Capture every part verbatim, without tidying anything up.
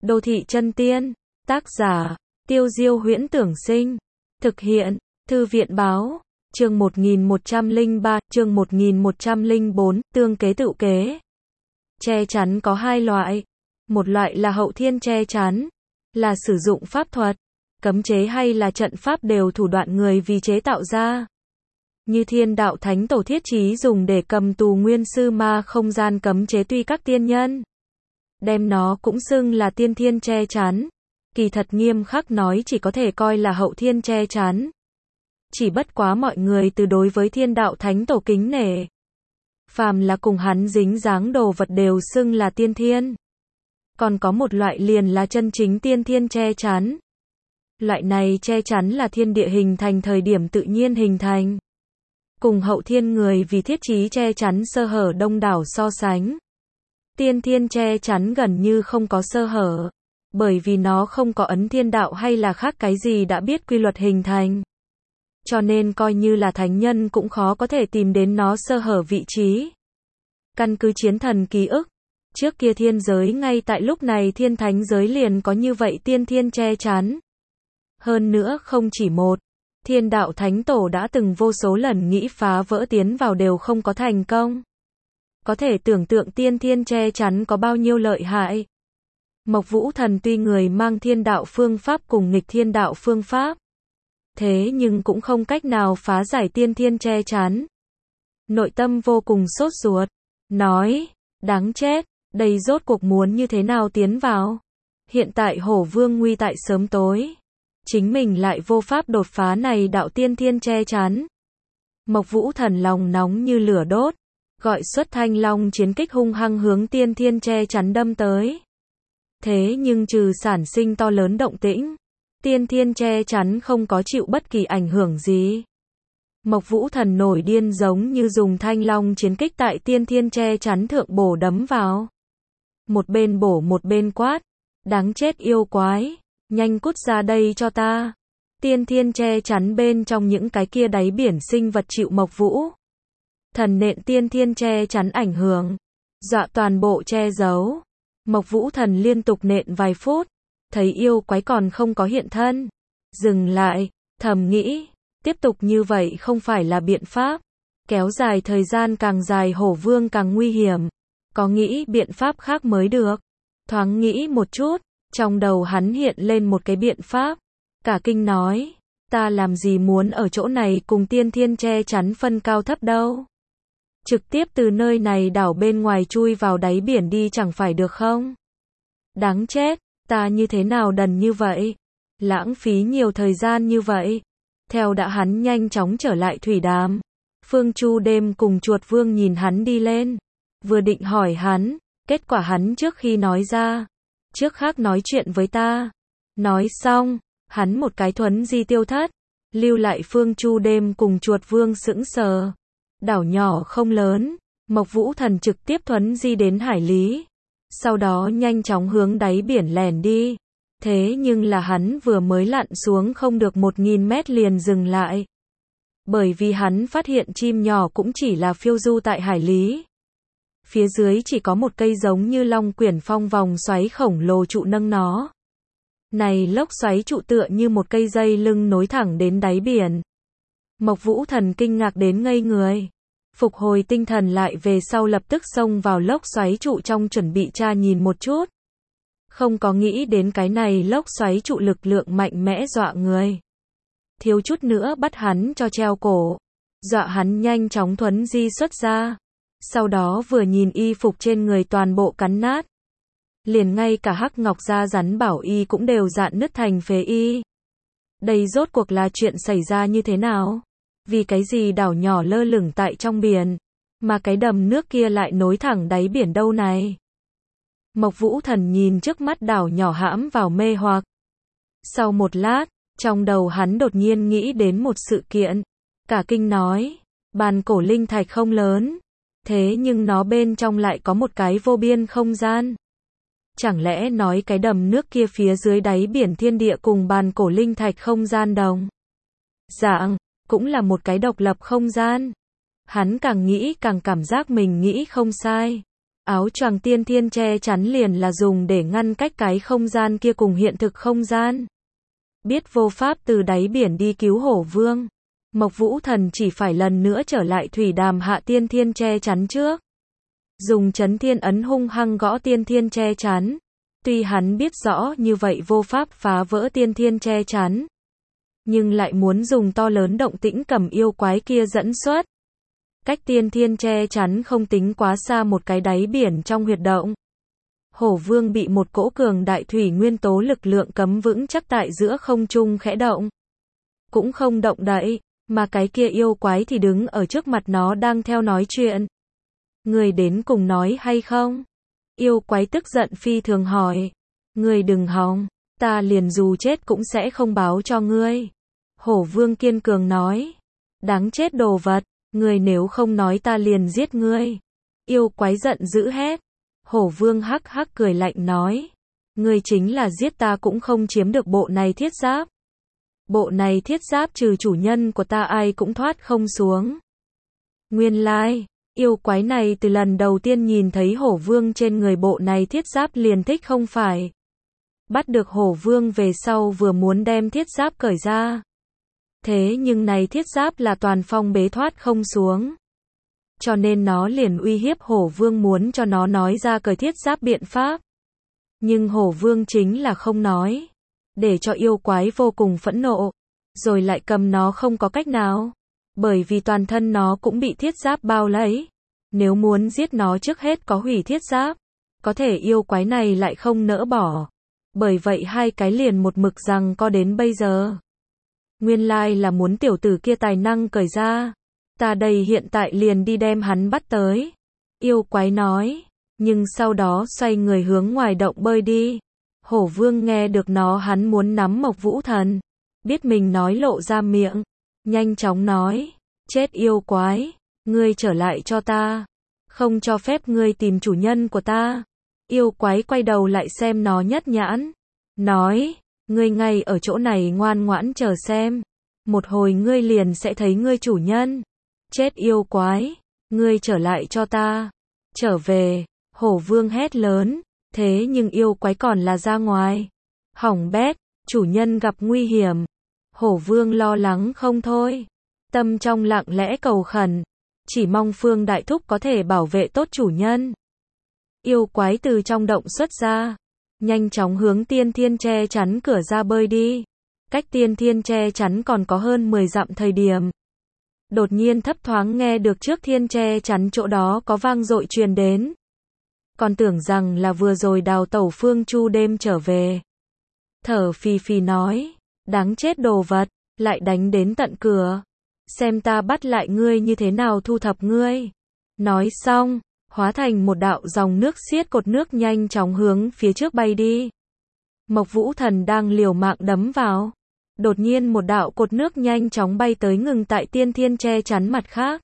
Đô thị chân tiên. Tác giả, Tiêu Diêu Huyễn Tưởng Sinh. Thực hiện, Thư viện Báo. Chương một nghìn một trăm lẻ ba, chương một nghìn một trăm lẻ bốn, tương kế tựu kế. Che chắn có hai loại. Một loại là hậu thiên che chắn, là sử dụng pháp thuật, cấm chế hay là trận pháp đều thủ đoạn người vì chế tạo ra. Như Thiên Đạo Thánh Tổ thiết chí dùng để cầm tù Nguyên Sư Ma không gian cấm chế, tuy các tiên nhân đem nó cũng xưng là tiên thiên che chắn, kỳ thật nghiêm khắc nói chỉ có thể coi là hậu thiên che chắn. Chỉ bất quá mọi người từ đối với Thiên Đạo Thánh Tổ kính nể, phàm là cùng hắn dính dáng đồ vật đều xưng là tiên thiên. Còn có một loại liền là chân chính tiên thiên che chắn. Loại này che chắn là thiên địa hình thành thời điểm tự nhiên hình thành. Cùng hậu thiên người vì thiết chí che chắn sơ hở đông đảo so sánh, tiên thiên che chắn gần như không có sơ hở, bởi vì nó không có ấn thiên đạo hay là khác cái gì đã biết quy luật hình thành. Cho nên coi như là thánh nhân cũng khó có thể tìm đến nó sơ hở vị trí. Căn cứ chiến thần ký ức, trước kia thiên giới ngay tại lúc này thiên thánh giới liền có như vậy tiên thiên che chắn. Hơn nữa không chỉ một, Thiên Đạo Thánh Tổ đã từng vô số lần nghĩ phá vỡ tiến vào đều không có thành công. Có thể tưởng tượng tiên thiên che chắn có bao nhiêu lợi hại. Mộc Vũ Thần tuy người mang thiên đạo phương pháp cùng nghịch thiên đạo phương pháp, thế nhưng cũng không cách nào phá giải tiên thiên che chắn. Nội tâm vô cùng sốt ruột, nói, đáng chết, đây rốt cuộc muốn như thế nào tiến vào. Hiện tại Hổ Vương nguy tại sớm tối, chính mình lại vô pháp đột phá này đạo tiên thiên che chắn. Mộc Vũ Thần lòng nóng như lửa đốt, gọi xuất Thanh Long chiến kích hung hăng hướng tiên thiên che chắn đâm tới. Thế nhưng trừ sản sinh to lớn động tĩnh, tiên thiên che chắn không có chịu bất kỳ ảnh hưởng gì. Mộc Vũ Thần nổi điên giống như dùng Thanh Long chiến kích tại tiên thiên che chắn thượng bổ đấm vào. Một bên bổ một bên quát, đáng chết yêu quái, nhanh cút ra đây cho ta. Tiên thiên che chắn bên trong những cái kia đáy biển sinh vật chịu Mộc Vũ Thần nện tiên thiên che chắn ảnh hưởng, dọa toàn bộ che giấu. Mộc Vũ Thần liên tục nện vài phút, thấy yêu quái còn không có hiện thân, dừng lại, thầm nghĩ, tiếp tục như vậy không phải là biện pháp, kéo dài thời gian càng dài Hổ Vương càng nguy hiểm, có nghĩ biện pháp khác mới được. Thoáng nghĩ một chút, trong đầu hắn hiện lên một cái biện pháp, cả kinh nói, ta làm gì muốn ở chỗ này cùng tiên thiên che chắn phân cao thấp đâu. Trực tiếp từ nơi này đảo bên ngoài chui vào đáy biển đi chẳng phải được không? Đáng chết, ta như thế nào đần như vậy? Lãng phí nhiều thời gian như vậy. Theo đã hắn nhanh chóng trở lại thủy đàm. Phương Chu Đêm cùng Chuột Vương nhìn hắn đi lên. Vừa định hỏi hắn, kết quả hắn trước khi nói ra, trước khác nói chuyện với ta. Nói xong, hắn một cái thuấn di tiêu thất, lưu lại Phương Chu Đêm cùng Chuột Vương sững sờ. Đảo nhỏ không lớn, Mộc Vũ Thần trực tiếp thuấn di đến hải lý, sau đó nhanh chóng hướng đáy biển lẻn đi. Thế nhưng là hắn vừa mới lặn xuống không được một nghìn mét liền dừng lại. Bởi vì hắn phát hiện chim nhỏ cũng chỉ là phiêu du tại hải lý. Phía dưới chỉ có một cây giống như long quyển phong vòng xoáy khổng lồ trụ nâng nó. Này lốc xoáy trụ tựa như một cây dây lưng nối thẳng đến đáy biển. Mộc Vũ Thần kinh ngạc đến ngây người. Phục hồi tinh thần lại về sau lập tức xông vào lốc xoáy trụ trong chuẩn bị tra nhìn một chút. Không có nghĩ đến cái này lốc xoáy trụ lực lượng mạnh mẽ dọa người. Thiếu chút nữa bắt hắn cho treo cổ. Dọa hắn nhanh chóng thuấn di xuất ra. Sau đó vừa nhìn y phục trên người toàn bộ cắn nát. Liền ngay cả hắc ngọc da rắn bảo y cũng đều dạn nứt thành phế y. Đây rốt cuộc là chuyện xảy ra như thế nào? Vì cái gì đảo nhỏ lơ lửng tại trong biển, mà cái đầm nước kia lại nối thẳng đáy biển đâu này? Mộc Vũ Thần nhìn trước mắt đảo nhỏ hãm vào mê hoặc. Sau một lát, trong đầu hắn đột nhiên nghĩ đến một sự kiện. Cả kinh nói, bàn cổ linh thạch không lớn, thế nhưng nó bên trong lại có một cái vô biên không gian. Chẳng lẽ nói cái đầm nước kia phía dưới đáy biển thiên địa cùng bàn cổ linh thạch không gian đồng dạng, cũng là một cái độc lập không gian. Hắn càng nghĩ càng cảm giác mình nghĩ không sai. Áo choàng tiên thiên che chắn liền là dùng để ngăn cách cái không gian kia cùng hiện thực không gian. Biết vô pháp từ đáy biển đi cứu Hổ Vương, Mộc Vũ Thần chỉ phải lần nữa trở lại thủy đàm hạ tiên thiên che chắn trước. Dùng chấn thiên ấn hung hăng gõ tiên thiên che chắn. Tuy hắn biết rõ như vậy vô pháp phá vỡ tiên thiên che chắn, nhưng lại muốn dùng to lớn động tĩnh cầm yêu quái kia dẫn xuất. Cách tiên thiên che chắn không tính quá xa một cái đáy biển trong huyệt động. Hổ Vương bị một cỗ cường đại thủy nguyên tố lực lượng cấm vững chắc tại giữa không trung khẽ động. Cũng không động đậy, mà cái kia yêu quái thì đứng ở trước mặt nó đang theo nói chuyện. Người đến cùng nói hay không? Yêu quái tức giận phi thường hỏi. Người đừng hòng, ta liền dù chết cũng sẽ không báo cho ngươi. Hổ Vương kiên cường nói. Đáng chết đồ vật, người nếu không nói ta liền giết ngươi. Yêu quái giận dữ hét. Hổ Vương hắc hắc cười lạnh nói. Ngươi chính là giết ta cũng không chiếm được bộ này thiết giáp. Bộ này thiết giáp trừ chủ nhân của ta ai cũng thoát không xuống. Nguyên lai, yêu quái này từ lần đầu tiên nhìn thấy Hổ Vương trên người bộ này thiết giáp liền thích không phải. Bắt được Hổ Vương về sau vừa muốn đem thiết giáp cởi ra. Thế nhưng này thiết giáp là toàn phong bế thoát không xuống. Cho nên nó liền uy hiếp Hổ Vương muốn cho nó nói ra cởi thiết giáp biện pháp. Nhưng Hổ Vương chính là không nói. Để cho yêu quái vô cùng phẫn nộ. Rồi lại cầm nó không có cách nào. Bởi vì toàn thân nó cũng bị thiết giáp bao lấy. Nếu muốn giết nó trước hết có hủy thiết giáp. Có thể yêu quái này lại không nỡ bỏ. Bởi vậy hai cái liền một mực rằng co đến bây giờ. Nguyên lai là muốn tiểu tử kia tài năng cởi ra. Ta đây hiện tại liền đi đem hắn bắt tới. Yêu quái nói. Nhưng sau đó xoay người hướng ngoài động bơi đi. Hổ Vương nghe được nó hắn muốn nắm Mộc Vũ Thần. Biết mình nói lộ ra miệng. Nhanh chóng nói. Chết yêu quái. Ngươi trở lại cho ta. Không cho phép ngươi tìm chủ nhân của ta. Yêu quái quay đầu lại xem nó nhất nhãn. Nói. Ngươi ngay ở chỗ này ngoan ngoãn chờ xem. Một hồi ngươi liền sẽ thấy ngươi chủ nhân. Chết yêu quái. Ngươi trở lại cho ta. Trở về. Hổ Vương hét lớn. Thế nhưng yêu quái còn là ra ngoài. Hỏng bét. Chủ nhân gặp nguy hiểm. Hổ Vương lo lắng không thôi. Tâm trong lặng lẽ cầu khẩn. Chỉ mong Phương Đại Thúc có thể bảo vệ tốt chủ nhân. Yêu quái từ trong động xuất ra. Nhanh chóng hướng tiên thiên che chắn cửa ra bơi đi. Cách tiên thiên che chắn còn có hơn mười dặm thời điểm. Đột nhiên thấp thoáng nghe được trước thiên che chắn chỗ đó có vang dội truyền đến. Còn tưởng rằng là vừa rồi đào tẩu Phương Chu đêm trở về. Thở phì phì nói. Đáng chết đồ vật, lại đánh đến tận cửa. Xem ta bắt lại ngươi như thế nào thu thập ngươi. Nói xong, hóa thành một đạo dòng nước xiết cột nước nhanh chóng hướng phía trước bay đi. Mộc Vũ Thần đang liều mạng đấm vào. Đột nhiên một đạo cột nước nhanh chóng bay tới ngừng tại tiên thiên che chắn mặt khác.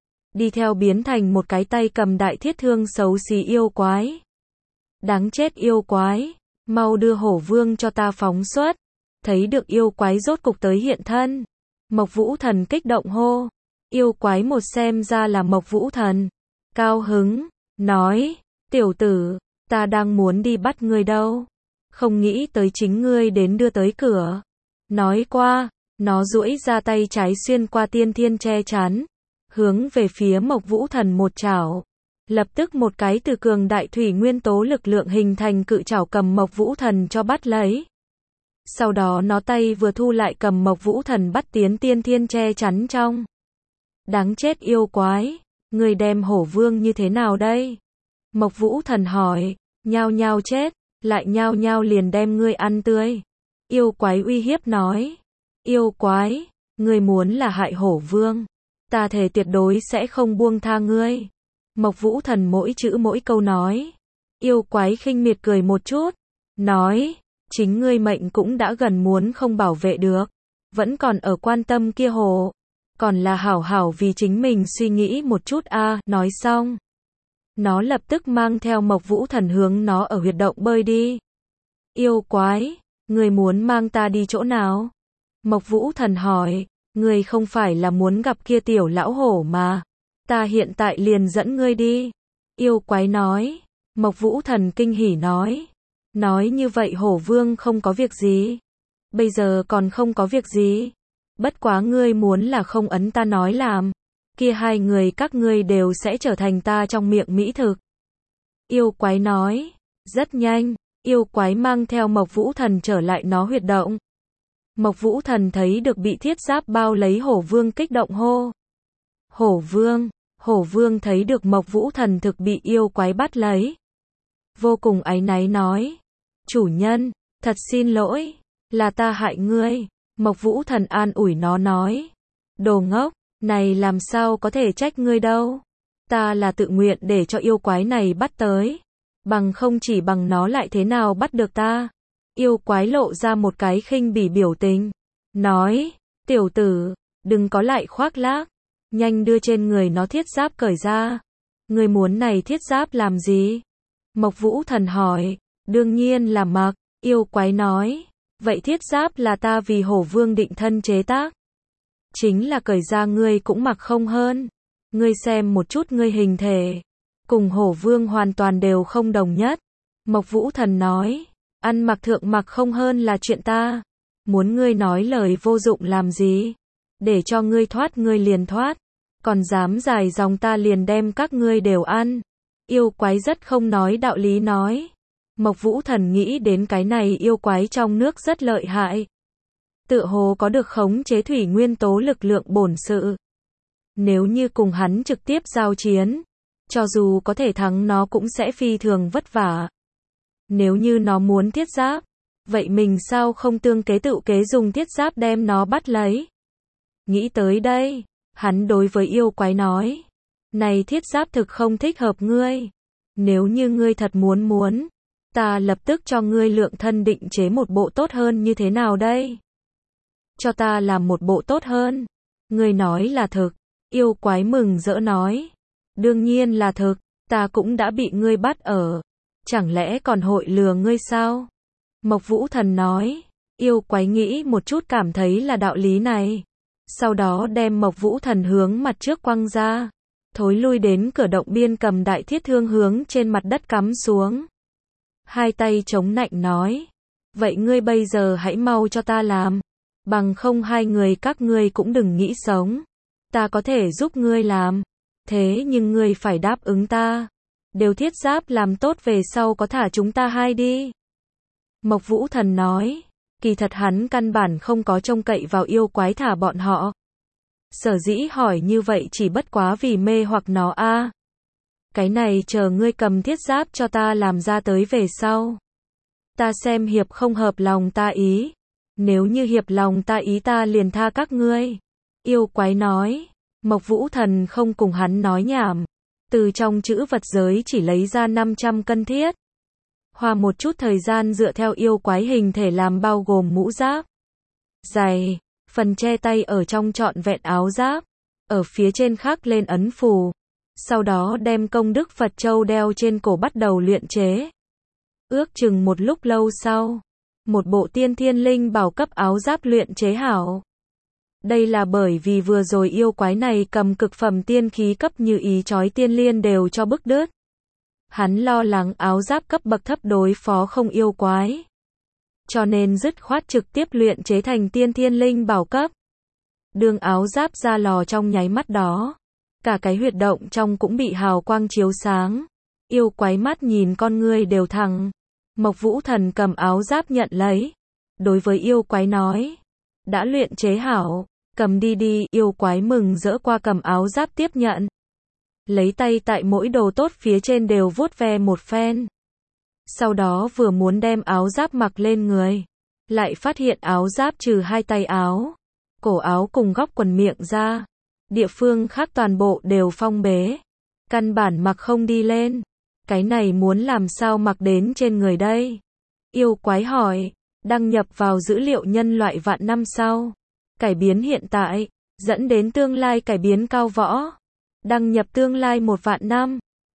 Đi theo biến thành một cái tay cầm đại thiết thương xấu xí yêu quái. Đáng chết yêu quái, mau đưa Hổ Vương cho ta phóng xuất. Thấy được yêu quái rốt cục tới hiện thân. Mộc Vũ Thần kích động hô. Yêu quái một xem ra là Mộc Vũ Thần. Cao hứng, nói, tiểu tử, ta đang muốn đi bắt ngươi đâu. Không nghĩ tới chính ngươi đến đưa tới cửa. Nói qua, nó duỗi ra tay trái xuyên qua tiên thiên che chắn. Hướng về phía Mộc Vũ Thần một chảo. Lập tức một cái từ cường đại thủy nguyên tố lực lượng hình thành cự chảo cầm Mộc Vũ Thần cho bắt lấy. Sau đó nó tay vừa thu lại cầm Mộc Vũ Thần bắt tiến tiên thiên che chắn trong. Đáng chết yêu quái, người đem Hổ Vương như thế nào đây? Mộc Vũ Thần hỏi, nhao nhao chết, lại nhao nhao liền đem ngươi ăn tươi. Yêu quái uy hiếp nói, yêu quái, ngươi muốn là hại Hổ Vương, ta thề tuyệt đối sẽ không buông tha ngươi. Mộc Vũ Thần mỗi chữ mỗi câu nói. Yêu quái khinh miệt cười một chút, nói, chính ngươi mệnh cũng đã gần muốn không bảo vệ được, vẫn còn ở quan tâm kia hổ, còn là hảo hảo vì chính mình suy nghĩ một chút a. À. Nói xong, nó lập tức mang theo Mộc Vũ Thần hướng nó ở huyệt động bơi đi. Yêu quái, ngươi muốn mang ta đi chỗ nào? Mộc Vũ Thần hỏi, ngươi không phải là muốn gặp kia tiểu lão hổ mà, ta hiện tại liền dẫn ngươi đi. Yêu quái nói. Mộc Vũ Thần kinh hỉ nói. Nói như vậy Hổ Vương không có việc gì. Bây giờ còn không có việc gì. Bất quá ngươi muốn là không ấn ta nói làm. Kia hai người các ngươi đều sẽ trở thành ta trong miệng mỹ thực. Yêu quái nói. Rất nhanh, yêu quái mang theo Mộc Vũ Thần trở lại nó huyệt động. Mộc Vũ Thần thấy được bị thiết giáp bao lấy Hổ Vương kích động hô. Hổ Vương, Hổ Vương thấy được Mộc Vũ Thần thực bị yêu quái bắt lấy. Vô cùng áy náy nói. Chủ nhân, thật xin lỗi, là ta hại ngươi. Mộc Vũ Thần an ủi nó nói. Đồ ngốc, này làm sao có thể trách ngươi đâu. Ta là tự nguyện để cho yêu quái này bắt tới. Bằng không chỉ bằng nó lại thế nào bắt được ta. Yêu quái lộ ra một cái khinh bỉ biểu tình. Nói, tiểu tử, đừng có lại khoác lác. Nhanh đưa trên người nó thiết giáp cởi ra. Ngươi muốn này thiết giáp làm gì? Mộc Vũ Thần hỏi. Đương nhiên là mặc. Yêu quái nói. Vậy thiết giáp là ta vì Hổ Vương định thân chế tác. Chính là cởi ra ngươi cũng mặc không hơn. Ngươi xem một chút ngươi hình thể. Cùng Hổ Vương hoàn toàn đều không đồng nhất. Mộc Vũ Thần nói. Ăn mặc thượng mặc không hơn là chuyện ta. Muốn ngươi nói lời vô dụng làm gì? Để cho ngươi thoát ngươi liền thoát. Còn dám dài dòng ta liền đem các ngươi đều ăn. Yêu quái rất không nói đạo lý nói. Mộc Vũ Thần nghĩ đến cái này yêu quái trong nước rất lợi hại. Tựa hồ có được khống chế thủy nguyên tố lực lượng bổn sự. Nếu như cùng hắn trực tiếp giao chiến, cho dù có thể thắng nó cũng sẽ phi thường vất vả. Nếu như nó muốn thiết giáp, vậy mình sao không tương kế tự kế dùng thiết giáp đem nó bắt lấy? Nghĩ tới đây, hắn đối với yêu quái nói. Này thiết giáp thực không thích hợp ngươi. Nếu như ngươi thật muốn muốn, ta lập tức cho ngươi lượng thân định chế một bộ tốt hơn như thế nào đây? Cho ta làm một bộ tốt hơn. Ngươi nói là thực. Yêu quái mừng rỡ nói. Đương nhiên là thực, ta cũng đã bị ngươi bắt ở. Chẳng lẽ còn hội lừa ngươi sao? Mộc Vũ Thần nói. Yêu quái nghĩ một chút cảm thấy là đạo lý này. Sau đó đem Mộc Vũ Thần hướng mặt trước quăng ra. Thối lui đến cửa động biên cầm đại thiết thương hướng trên mặt đất cắm xuống. Hai tay chống nạnh nói. Vậy ngươi bây giờ hãy mau cho ta làm. Bằng không hai người các ngươi cũng đừng nghĩ sống. Ta có thể giúp ngươi làm. Thế nhưng ngươi phải đáp ứng ta. Đều thiết giáp làm tốt về sau có thả chúng ta hai đi. Mộc Vũ Thần nói. Kỳ thật hắn căn bản không có trông cậy vào yêu quái thả bọn họ. Sở dĩ hỏi như vậy chỉ bất quá vì mê hoặc nó a. À. Cái này chờ ngươi cầm thiết giáp cho ta làm ra tới về sau. Ta xem hiệp không hợp lòng ta ý. Nếu như hiệp lòng ta ý ta liền tha các ngươi. Yêu quái nói. Mộc Vũ Thần không cùng hắn nói nhảm. Từ trong chữ vật giới chỉ lấy ra năm trăm cân thiết. Hoa một chút thời gian dựa theo yêu quái hình thể làm bao gồm mũ giáp. Giày. Phần che tay ở trong trọn vẹn áo giáp. Ở phía trên khắc lên ấn phù. Sau đó đem công đức Phật châu đeo trên cổ bắt đầu luyện chế. Ước chừng một lúc lâu sau. Một bộ tiên thiên linh bảo cấp áo giáp luyện chế hảo. Đây là bởi vì vừa rồi yêu quái này cầm cực phẩm tiên khí cấp như ý chói tiên liên đều cho bức đứt. Hắn lo lắng áo giáp cấp bậc thấp đối phó không yêu quái. Cho nên dứt khoát trực tiếp luyện chế thành tiên thiên linh bảo cấp. Đường áo giáp ra lò trong nháy mắt đó. Cả cái huyệt động trong cũng bị hào quang chiếu sáng. Yêu quái mắt nhìn con ngươi đều thẳng. Mộc Vũ Thần cầm áo giáp nhận lấy. Đối với yêu quái nói. Đã luyện chế hảo. Cầm đi đi. Yêu quái mừng rỡ qua cầm áo giáp tiếp nhận. Lấy tay tại mỗi đồ tốt phía trên đều vuốt ve một phen. Sau đó vừa muốn đem áo giáp mặc lên người. Lại phát hiện áo giáp trừ hai tay áo. Cổ áo cùng góc quần miệng ra. Địa phương khác toàn bộ đều phong bế. Căn bản mặc không đi lên. Cái này muốn làm sao mặc đến trên người đây? Yêu quái hỏi. Đăng nhập vào dữ liệu nhân loại vạn năm sau. Cải biến hiện tại. Dẫn đến tương lai cải biến cao võ. Đăng nhập tương lai một vạn năm.